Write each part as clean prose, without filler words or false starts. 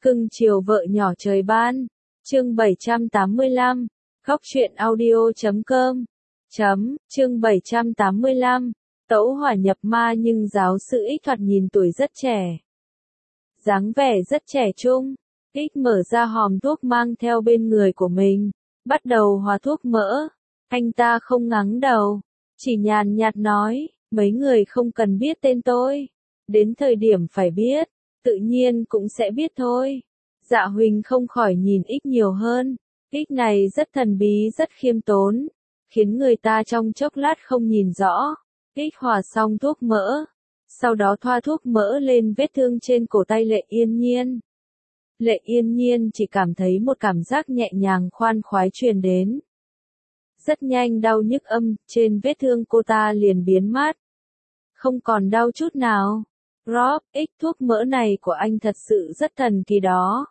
Cưng chiều vợ nhỏ trời ban. Chương 785. Góc truyện audio.com. Chương 785. Tẩu hỏa nhập ma nhưng giáo sư Ích thoạt nhìn tuổi rất trẻ. Dáng vẻ rất trẻ trung. Ích mở ra hòm thuốc mang theo bên người của mình. Bắt đầu hòa thuốc mỡ. Anh ta không ngắng đầu. Chỉ nhàn nhạt nói, mấy người không cần biết tên tôi. Đến thời điểm phải biết, tự nhiên cũng sẽ biết thôi. Dạ Huỳnh không khỏi nhìn Ích nhiều hơn. Ích này rất thần bí rất khiêm tốn, khiến người ta trong chốc lát không nhìn rõ. Ích hòa xong thuốc mỡ, sau đó thoa thuốc mỡ lên vết thương trên cổ tay Lệ Yên Nhiên. Lệ Yên Nhiên chỉ cảm thấy một cảm giác nhẹ nhàng khoan khoái truyền đến. Rất nhanh đau nhức trên vết thương cô ta liền biến mất. Không còn đau chút nào. Rob, Ích thuốc mỡ này của anh thật sự rất thần kỳ đó.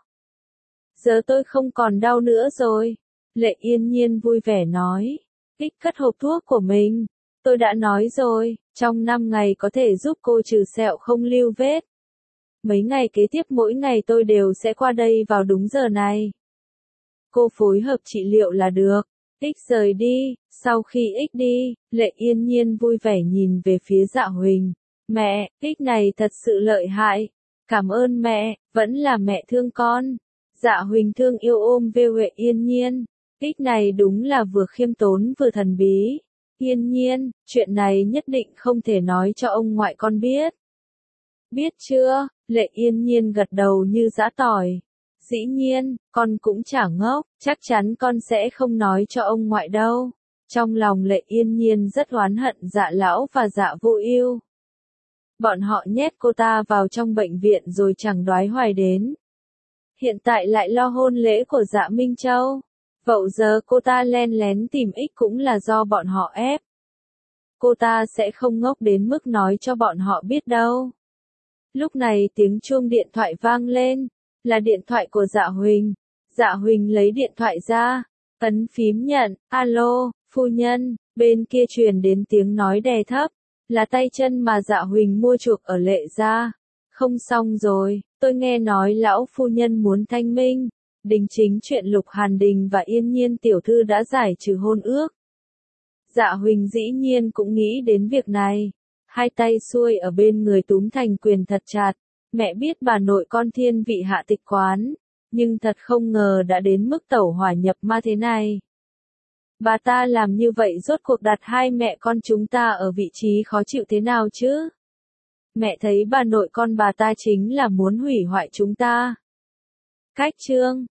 Giờ tôi không còn đau nữa rồi. Lệ Yên Nhiên vui vẻ nói. Ích cất hộp thuốc của mình. Tôi đã nói rồi, trong 5 ngày có thể giúp cô trừ sẹo không lưu vết. Mấy ngày kế tiếp mỗi ngày tôi đều sẽ qua đây vào đúng giờ này. Cô phối hợp trị liệu là được. Ích rời đi. Sau khi Ích đi, Lệ Yên Nhiên vui vẻ nhìn về phía Dạ Huỳnh. Mẹ, Ích này thật sự lợi hại. Cảm ơn mẹ, vẫn là mẹ thương con. Dạ Huỳnh thương yêu ôm về Lệ Yên Nhiên. Ích này đúng là vừa khiêm tốn vừa thần bí. Yên Nhiên, chuyện này nhất định không thể nói cho ông ngoại con biết. Biết chưa? Lệ Yên Nhiên gật đầu như giã tỏi. Dĩ nhiên, con cũng chả ngốc, chắc chắn con sẽ không nói cho ông ngoại đâu. Trong lòng Lệ Yên Nhiên rất oán hận Dạ Lão và Dạ Vô Ưu. Bọn họ nhét cô ta vào trong bệnh viện rồi chẳng đoái hoài đến. Hiện tại lại lo hôn lễ của Dạ Minh Châu. Vậy giờ cô ta len lén tìm Ích cũng là do bọn họ ép. Cô ta sẽ không ngốc đến mức nói cho bọn họ biết đâu. Lúc này tiếng chuông điện thoại vang lên, là điện thoại của Dạ Huỳnh. Dạ Huỳnh lấy điện thoại ra, ấn phím nhận, alo, phu nhân, bên kia truyền đến tiếng nói đè thấp, là tay chân mà Dạ Huỳnh mua chuộc ở Lệ gia. Không xong rồi, tôi nghe nói lão phu nhân muốn thanh minh, đính chính chuyện Lục Hàn Đình và Yên Nhiên tiểu thư đã giải trừ hôn ước. Dạ Huỳnh dĩ nhiên cũng nghĩ đến việc này, hai tay xuôi ở bên người túm thành quyền thật chặt. Mẹ biết bà nội con thiên vị hạ tịch quán, nhưng thật không ngờ đã đến mức tẩu hỏa nhập ma thế này. Bà ta làm như vậy rốt cuộc đặt hai mẹ con chúng ta ở vị trí khó chịu thế nào chứ? Mẹ thấy bà nội con bà ta chính là muốn hủy hoại chúng ta. Cách chương